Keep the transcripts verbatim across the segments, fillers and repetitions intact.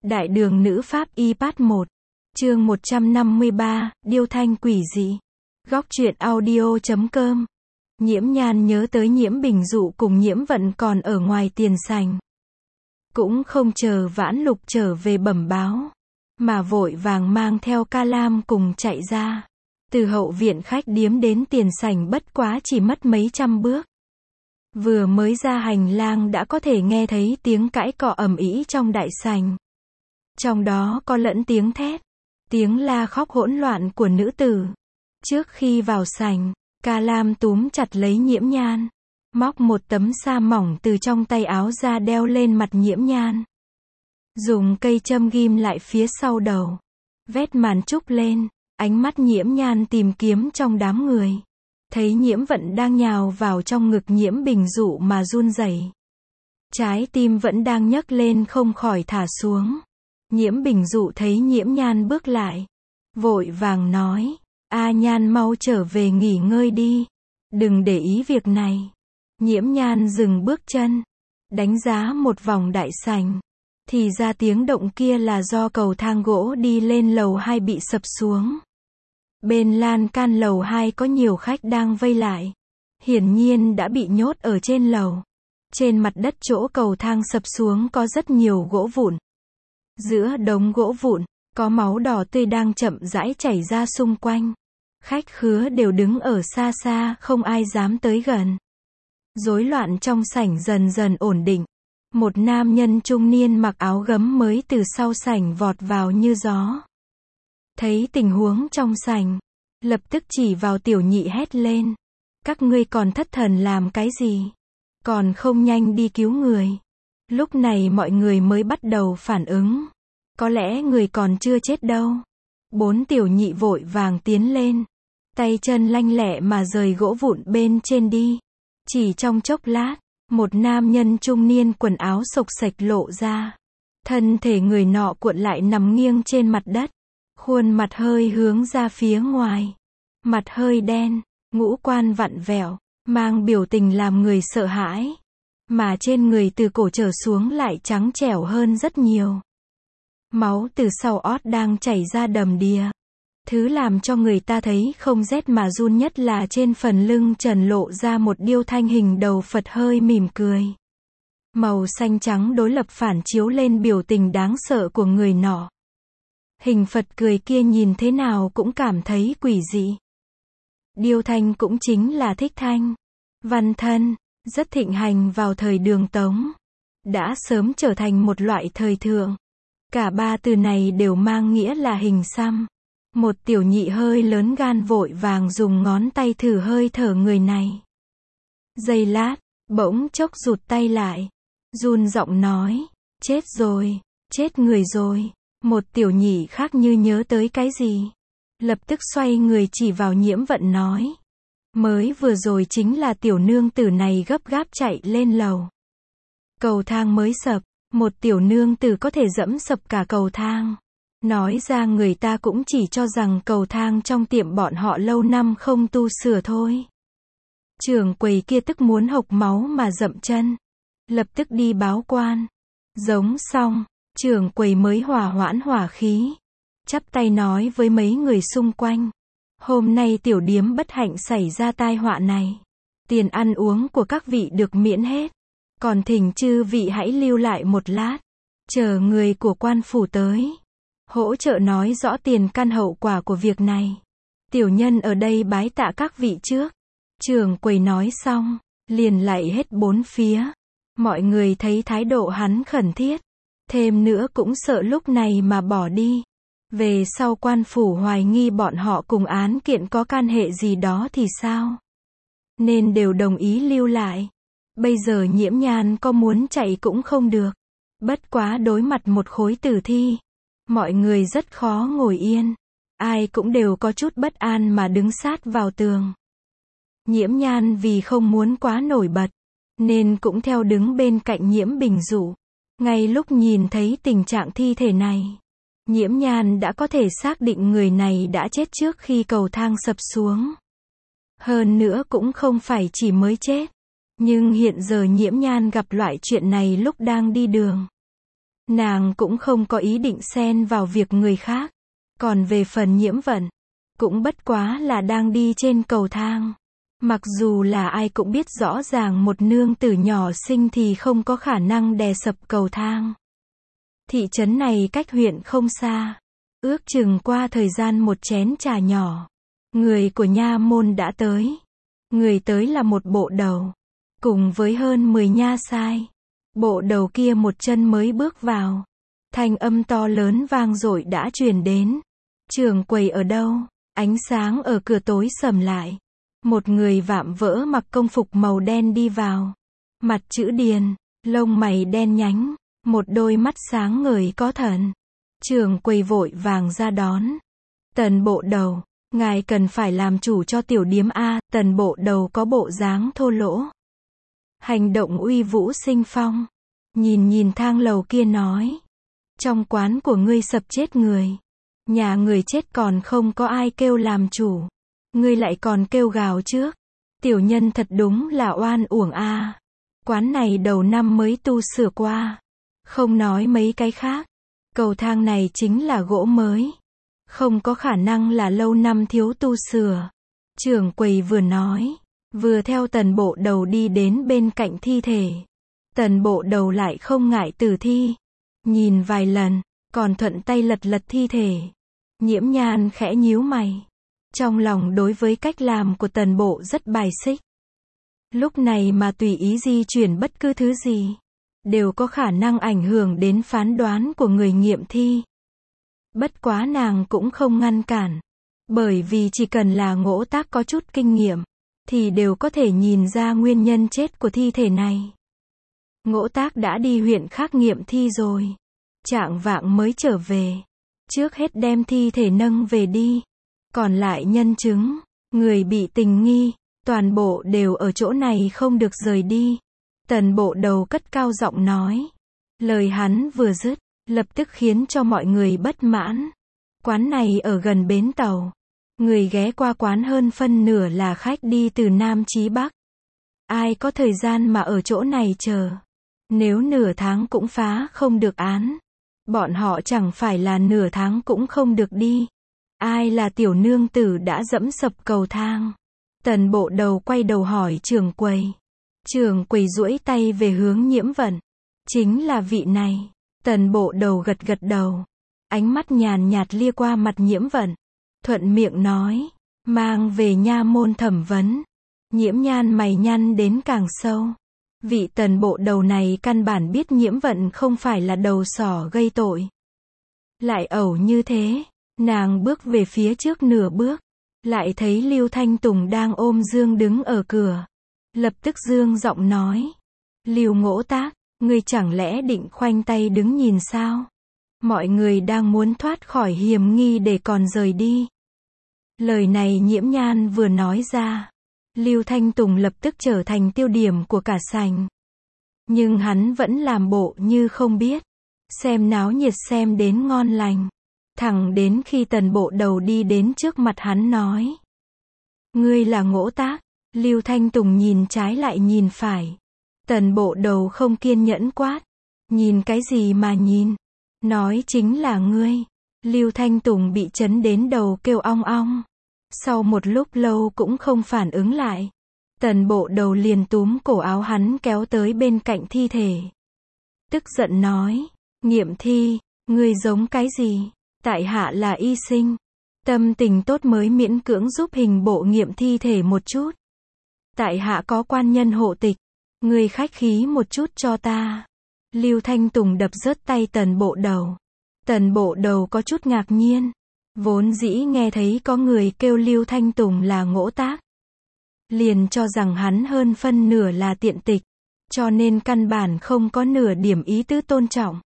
Đại đường nữ pháp y part một. Chương một trăm năm mươi ba, điêu thanh quỷ dị. Góc truyện audio chấm com. Nhiễm Nhan nhớ tới Nhiễm Bình Dụ cùng Nhiễm Vận còn ở ngoài tiền sảnh. Cũng không chờ Vãn Lục trở về bẩm báo, mà vội vàng mang theo Ca Lam cùng chạy ra. Từ hậu viện khách điếm đến tiền sảnh bất quá chỉ mất mấy trăm bước. Vừa mới ra hành lang đã có thể nghe thấy tiếng cãi cọ ầm ĩ trong đại sảnh. Trong đó có lẫn tiếng thét, tiếng la khóc hỗn loạn của nữ tử. Trước khi vào sảnh, Ca Lam túm chặt lấy Nhiễm Nhan, móc một tấm sa mỏng từ trong tay áo ra đeo lên mặt Nhiễm Nhan. Dùng cây châm ghim lại phía sau đầu, vét màn trúc lên, ánh mắt Nhiễm Nhan tìm kiếm trong đám người. Thấy Nhiễm Vận đang nhào vào trong ngực Nhiễm Bình Dụ mà run rẩy. Trái tim vẫn đang nhấc lên không khỏi thả xuống. Nhiễm Bình Dụ thấy Nhiễm Nhan bước lại, vội vàng nói, A Nhan mau trở về nghỉ ngơi đi, đừng để ý việc này. Nhiễm Nhan dừng bước chân, đánh giá một vòng đại sảnh, thì ra tiếng động kia là do cầu thang gỗ đi lên lầu hai bị sập xuống. Bên lan can lầu hai có nhiều khách đang vây lại, hiển nhiên đã bị nhốt ở trên lầu. Trên mặt đất chỗ cầu thang sập xuống có rất nhiều gỗ vụn. Giữa đống gỗ vụn, có máu đỏ tươi đang chậm rãi chảy ra xung quanh. Khách khứa đều đứng ở xa xa, không ai dám tới gần. Rối loạn trong sảnh dần dần ổn định. Một nam nhân trung niên mặc áo gấm mới từ sau sảnh vọt vào như gió. Thấy tình huống trong sảnh, lập tức chỉ vào tiểu nhị hét lên. Các ngươi còn thất thần làm cái gì? Còn không nhanh đi cứu người. Lúc này mọi người mới bắt đầu phản ứng. Có lẽ người còn chưa chết đâu. Bốn tiểu nhị vội vàng tiến lên. Tay chân lanh lẹ mà rời gỗ vụn bên trên đi. Chỉ trong chốc lát, một nam nhân trung niên quần áo xộc xệch lộ ra. Thân thể người nọ cuộn lại nằm nghiêng trên mặt đất. Khuôn mặt hơi hướng ra phía ngoài. Mặt hơi đen, ngũ quan vặn vẹo, mang biểu tình làm người sợ hãi. Mà trên người từ cổ trở xuống lại trắng trẻo hơn rất nhiều. Máu từ sau ót đang chảy ra đầm đìa. Thứ làm cho người ta thấy không rét mà run nhất là trên phần lưng trần lộ ra một điêu thanh hình đầu Phật hơi mỉm cười. Màu xanh trắng đối lập phản chiếu lên biểu tình đáng sợ của người nọ. Hình Phật cười kia nhìn thế nào cũng cảm thấy quỷ dị. Điêu thanh cũng chính là thích thanh, văn thân, rất thịnh hành vào thời Đường Tống. Đã sớm trở thành một loại thời thượng. Cả ba từ này đều mang nghĩa là hình xăm. Một tiểu nhị hơi lớn gan vội vàng dùng ngón tay thử hơi thở người này. Giây lát, bỗng chốc rụt tay lại. Run giọng nói, chết rồi, chết người rồi. Một tiểu nhị khác như nhớ tới cái gì. Lập tức xoay người chỉ vào Nhiễm Vận nói. Mới vừa rồi chính là tiểu nương tử này gấp gáp chạy lên lầu. Cầu thang mới sập, một tiểu nương tử có thể dẫm sập cả cầu thang. Nói ra người ta cũng chỉ cho rằng cầu thang trong tiệm bọn họ lâu năm không tu sửa thôi. Trưởng quầy kia tức muốn hộc máu mà dậm chân. Lập tức đi báo quan. Giống xong, trưởng quầy mới hòa hoãn hỏa khí. Chắp tay nói với mấy người xung quanh. Hôm nay tiểu điếm bất hạnh xảy ra tai họa này. Tiền ăn uống của các vị được miễn hết. Còn thỉnh chư vị hãy lưu lại một lát. Chờ người của quan phủ tới. Hỗ trợ nói rõ tiền căn hậu quả của việc này. Tiểu nhân ở đây bái tạ các vị trước. Trưởng quầy nói xong, liền lạy hết bốn phía. Mọi người thấy thái độ hắn khẩn thiết. Thêm nữa cũng sợ lúc này mà bỏ đi. Về sau quan phủ hoài nghi bọn họ cùng án kiện có can hệ gì đó thì sao? Nên đều đồng ý lưu lại. Bây giờ Nhiễm Nhan có muốn chạy cũng không được. Bất quá đối mặt một khối tử thi. Mọi người rất khó ngồi yên. Ai cũng đều có chút bất an mà đứng sát vào tường. Nhiễm Nhan vì không muốn quá nổi bật, nên cũng theo đứng bên cạnh Nhiễm Bình Dụ. Ngay lúc nhìn thấy tình trạng thi thể này, Nhiễm Nhan đã có thể xác định người này đã chết trước khi cầu thang sập xuống. Hơn nữa cũng không phải chỉ mới chết. Nhưng hiện giờ Nhiễm Nhan gặp loại chuyện này lúc đang đi đường. Nàng cũng không có ý định xen vào việc người khác. Còn về phần Nhiễm Vận, cũng bất quá là đang đi trên cầu thang. Mặc dù là ai cũng biết rõ ràng một nương tử nhỏ xinh thì không có khả năng đè sập cầu thang. Thị trấn này cách huyện không xa. Ước chừng qua thời gian một chén trà nhỏ, người của nha môn đã tới. Người tới là một bộ đầu, cùng với hơn mười nha sai. Bộ đầu kia một chân mới bước vào, thanh âm to lớn vang dội đã truyền đến. Trường quầy ở đâu? Ánh sáng ở cửa tối sầm lại. Một người vạm vỡ mặc công phục màu đen đi vào. Mặt chữ điền, lông mày đen nhánh, một đôi mắt sáng ngời có thần. Trường quầy vội vàng ra đón. Tần bộ đầu, ngài cần phải làm chủ cho tiểu điếm A. Tần bộ đầu có bộ dáng thô lỗ, hành động uy vũ sinh phong. Nhìn nhìn thang lầu kia nói, trong quán của ngươi sập chết người, nhà người chết còn không có ai kêu làm chủ, ngươi lại còn kêu gào trước. Tiểu nhân thật đúng là oan uổng a. Quán này đầu năm mới tu sửa qua. Không nói mấy cái khác, cầu thang này chính là gỗ mới, không có khả năng là lâu năm thiếu tu sửa. Trưởng quầy vừa nói, vừa theo tần bộ đầu đi đến bên cạnh thi thể. Tần bộ đầu lại không ngại tử thi, nhìn vài lần, còn thuận tay lật lật thi thể. Nhiễm Nhan khẽ nhíu mày, trong lòng đối với cách làm của tần bộ rất bài xích. Lúc này mà tùy ý di chuyển bất cứ thứ gì, đều có khả năng ảnh hưởng đến phán đoán của người nghiệm thi. Bất quá nàng cũng không ngăn cản, bởi vì chỉ cần là Ngỗ Tác có chút kinh nghiệm, thì đều có thể nhìn ra nguyên nhân chết của thi thể này. Ngỗ Tác đã đi huyện khác nghiệm thi rồi, chạng vạng mới trở về. Trước hết đem thi thể nâng về đi, còn lại nhân chứng, người bị tình nghi, toàn bộ đều ở chỗ này không được rời đi. Tần bộ đầu cất cao giọng nói. Lời hắn vừa dứt, lập tức khiến cho mọi người bất mãn. Quán này ở gần bến tàu, người ghé qua quán hơn phân nửa là khách đi từ Nam chí Bắc. Ai có thời gian mà ở chỗ này chờ? Nếu nửa tháng cũng phá không được án, bọn họ chẳng phải là nửa tháng cũng không được đi. Ai là tiểu nương tử đã dẫm sập cầu thang? Tần bộ đầu quay đầu hỏi trưởng quầy. Trưởng quầy duỗi tay về hướng Nhiễm Vận. Chính là vị này. Tần bộ đầu gật gật đầu, ánh mắt nhàn nhạt lia qua mặt Nhiễm Vận, thuận miệng nói, mang về nha môn thẩm vấn. Nhiễm Nhan mày nhăn đến càng sâu. Vị tần bộ đầu này căn bản biết Nhiễm Vận không phải là đầu sỏ gây tội. Lại ẩu như thế, nàng bước về phía trước nửa bước, lại thấy Lưu Thanh Tùng đang ôm Dương đứng ở cửa. Lập tức dương giọng nói, Lưu Ngỗ Tác, ngươi chẳng lẽ định khoanh tay đứng nhìn sao? Mọi người đang muốn thoát khỏi hiểm nghi để còn rời đi. Lời này Nhiễm Nhan vừa nói ra, Lưu Thanh Tùng lập tức trở thành tiêu điểm của cả sảnh. Nhưng hắn vẫn làm bộ như không biết, xem náo nhiệt xem đến ngon lành. Thẳng đến khi tần bộ đầu đi đến trước mặt hắn nói, ngươi là Ngỗ Tác. Lưu Thanh Tùng nhìn trái lại nhìn phải. Tần bộ đầu không kiên nhẫn quát, nhìn cái gì mà nhìn? Nói chính là ngươi. Lưu Thanh Tùng bị chấn đến đầu kêu ong ong. Sau một lúc lâu cũng không phản ứng lại. Tần bộ đầu liền túm cổ áo hắn kéo tới bên cạnh thi thể. Tức giận nói, nghiệm thi, ngươi giống cái gì? Tại hạ là y sinh, tâm tình tốt mới miễn cưỡng giúp hình bộ nghiệm thi thể một chút. Tại hạ có quan nhân hộ tịch, ngươi khách khí một chút cho ta. Lưu Thanh Tùng đập rớt tay tần bộ đầu. Tần bộ đầu có chút ngạc nhiên, vốn dĩ nghe thấy có người kêu Lưu Thanh Tùng là Ngỗ Tác, liền cho rằng hắn hơn phân nửa là tiện tịch, cho nên căn bản không có nửa điểm ý tứ tôn trọng.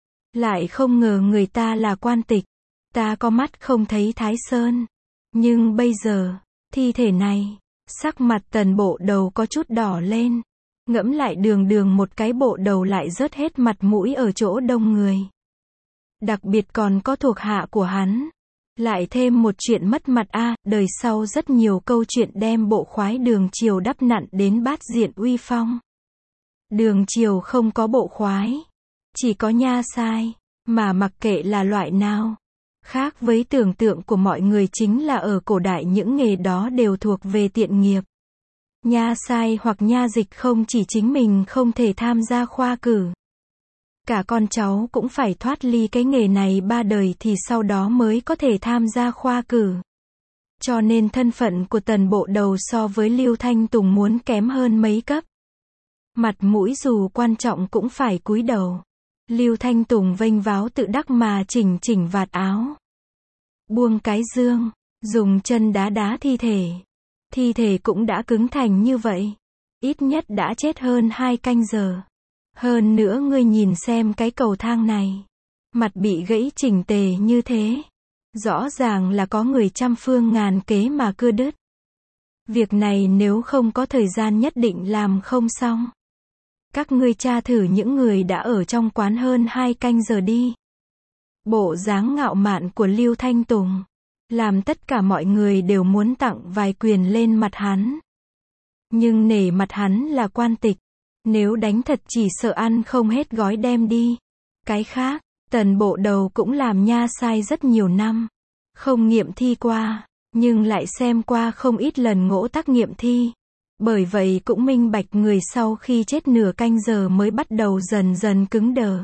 Lại không ngờ người ta là quan tịch, ta có mắt không thấy Thái Sơn. Nhưng bây giờ, thi thể này, sắc mặt tần bộ đầu có chút đỏ lên. Ngẫm lại đường đường một cái bộ đầu lại rớt hết mặt mũi ở chỗ đông người. Đặc biệt còn có thuộc hạ của hắn. Lại thêm một chuyện mất mặt a, đời sau rất nhiều câu chuyện đem bộ khoái Đường Triều đắp nặn đến bát diện uy phong. Đường Triều không có bộ khoái, Chỉ có nha sai, mà mặc kệ là loại nào. Khác với tưởng tượng của mọi người chính là ở cổ đại những nghề đó đều thuộc về tiện nghiệp. Nha sai hoặc nha dịch không chỉ chính mình không thể tham gia khoa cử. Cả con cháu cũng phải thoát ly cái nghề này ba đời thì sau đó mới có thể tham gia khoa cử. Cho nên thân phận của Tần Bộ Đầu so với Lưu Thanh Tùng muốn kém hơn mấy cấp. Mặt mũi dù quan trọng cũng phải cúi đầu. Lưu Thanh Tùng vênh váo tự đắc mà chỉnh chỉnh vạt áo. Buông cái dương, dùng chân đá đá thi thể. Thi thể cũng đã cứng thành như vậy. Ít nhất đã chết hơn hai canh giờ. Hơn nữa ngươi nhìn xem cái cầu thang này. Mặt bị gãy chỉnh tề như thế. Rõ ràng là có người trăm phương ngàn kế mà cưa đứt. Việc này nếu không có thời gian nhất định làm không xong. Các ngươi tra thử những người đã ở trong quán hơn hai canh giờ đi. Bộ dáng ngạo mạn của Lưu Thanh Tùng. Làm tất cả mọi người đều muốn tặng vài quyền lên mặt hắn. Nhưng nể mặt hắn là quan tịch. Nếu đánh thật chỉ sợ ăn không hết gói đem đi. Cái khác, Tần Bộ Đầu cũng làm nha sai rất nhiều năm. Không nghiệm thi qua, nhưng lại xem qua không ít lần ngỗ tác nghiệm thi. Bởi vậy cũng minh bạch người sau khi chết nửa canh giờ mới bắt đầu dần dần cứng đờ.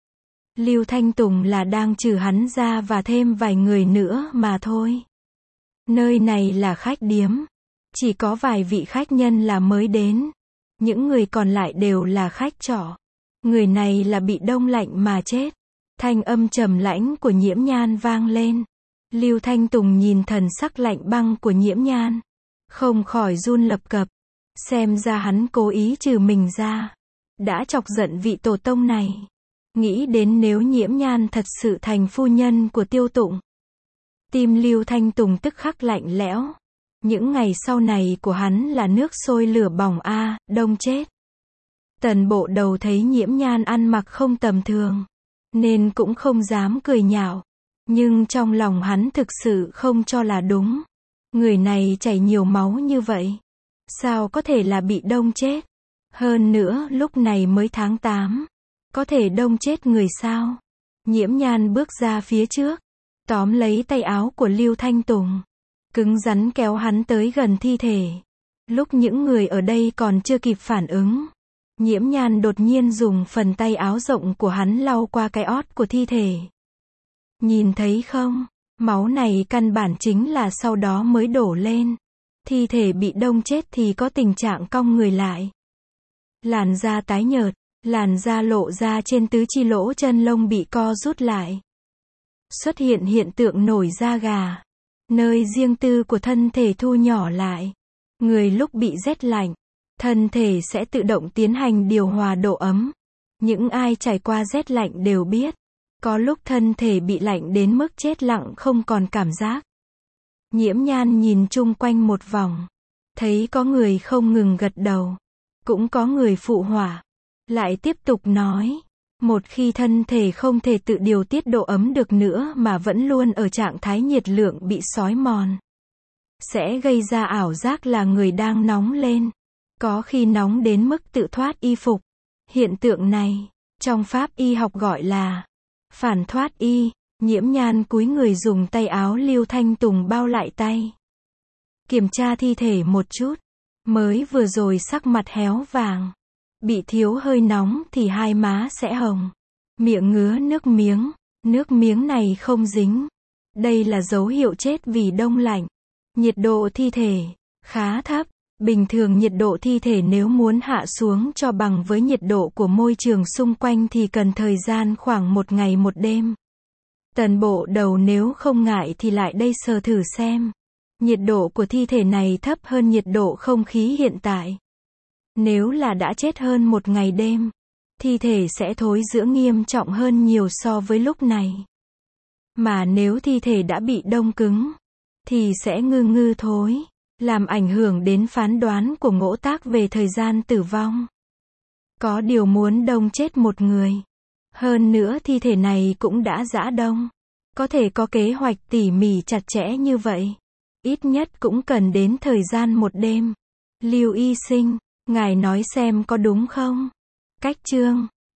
Lưu Thanh Tùng là đang trừ hắn ra và thêm vài người nữa mà thôi. Nơi này là khách điếm. Chỉ có vài vị khách nhân là mới đến. Những người còn lại đều là khách trọ. Người này là bị đông lạnh mà chết. Thanh âm trầm lãnh của Nhiễm Nhan vang lên. Lưu Thanh Tùng nhìn thần sắc lạnh băng của Nhiễm Nhan. Không khỏi run lập cập. Xem ra hắn cố ý trừ mình ra. Đã chọc giận vị tổ tông này. Nghĩ đến nếu Nhiễm Nhan thật sự thành phu nhân của Tiêu Tụng. Tim Lưu Thanh Tùng tức khắc lạnh lẽo. Những ngày sau này của hắn là nước sôi lửa bỏng a, à, đông chết. Tần Bộ Đầu thấy Nhiễm Nhan ăn mặc không tầm thường. Nên cũng không dám cười nhạo. Nhưng trong lòng hắn thực sự không cho là đúng. Người này chảy nhiều máu như vậy. Sao có thể là bị đông chết? Hơn nữa lúc này mới tháng tám. Có thể đông chết người sao? Nhiễm Nhan bước ra phía trước. Tóm lấy tay áo của Lưu Thanh Tùng. Cứng rắn kéo hắn tới gần thi thể. Lúc những người ở đây còn chưa kịp phản ứng. Nhiễm Nhan đột nhiên dùng phần tay áo rộng của hắn lau qua cái ót của thi thể. Nhìn thấy không? Máu này căn bản chính là sau đó mới đổ lên. Thi thể bị đông chết thì có tình trạng cong người lại. Làn da tái nhợt, làn da lộ ra trên tứ chi lỗ chân lông bị co rút lại. Xuất hiện hiện tượng nổi da gà. Nơi riêng tư của thân thể thu nhỏ lại. Người lúc bị rét lạnh, thân thể sẽ tự động tiến hành điều hòa độ ấm. Những ai trải qua rét lạnh đều biết. Có lúc thân thể bị lạnh đến mức chết lặng không còn cảm giác. Nhiễm Nhan nhìn chung quanh một vòng. Thấy có người không ngừng gật đầu. Cũng có người phụ họa. Lại tiếp tục nói. Một khi thân thể không thể tự điều tiết độ ấm được nữa mà vẫn luôn ở trạng thái nhiệt lượng bị xói mòn. Sẽ gây ra ảo giác là người đang nóng lên. Có khi nóng đến mức tự thoát y phục. Hiện tượng này, trong pháp y học gọi là phản thoát y. Nhiễm Nhan cúi người dùng tay áo Lưu Thanh Tùng bao lại tay. Kiểm tra thi thể một chút. Mới vừa rồi sắc mặt héo vàng. Bị thiếu hơi nóng thì hai má sẽ hồng. Miệng ngứa nước miếng. Nước miếng này không dính. Đây là dấu hiệu chết vì đông lạnh. Nhiệt độ thi thể khá thấp. Bình thường nhiệt độ thi thể nếu muốn hạ xuống cho bằng với nhiệt độ của môi trường xung quanh thì cần thời gian khoảng một ngày một đêm. Tần Bộ Đầu nếu không ngại thì lại đây sờ thử xem. Nhiệt độ của thi thể này thấp hơn nhiệt độ không khí hiện tại. Nếu là đã chết hơn một ngày đêm, thi thể sẽ thối rữa nghiêm trọng hơn nhiều so với lúc này. Mà nếu thi thể đã bị đông cứng, thì sẽ ngư ngư thối, làm ảnh hưởng đến phán đoán của ngỗ tác về thời gian tử vong. Có điều muốn đông chết một người. Hơn nữa thi thể này cũng đã giã đông. Có thể có kế hoạch tỉ mỉ chặt chẽ như vậy. Ít nhất cũng cần đến thời gian một đêm. Lưu y sinh, ngài nói xem có đúng không? Cách chương